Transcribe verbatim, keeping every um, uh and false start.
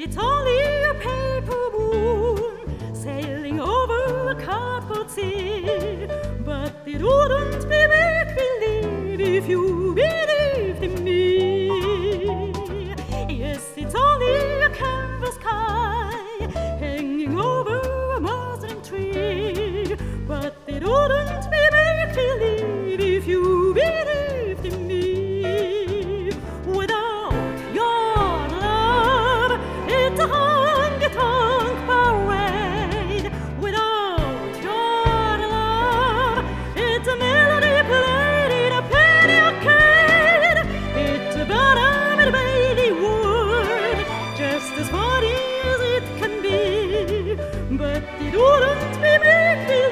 it's only a paper moon sailing over a cardboard sea. But it wouldn't be make-believe if you believed in me. Yes, it's only a canvas sky hanging over a muslin tree. But it wouldn't be make-believe if you believed in me. Without your love, it's a honky-tonk parade. Without your love, it's a melody played in a penny arcade. It's a bottom and baby wood, just as funny as it can be. But it wouldn't be make-believe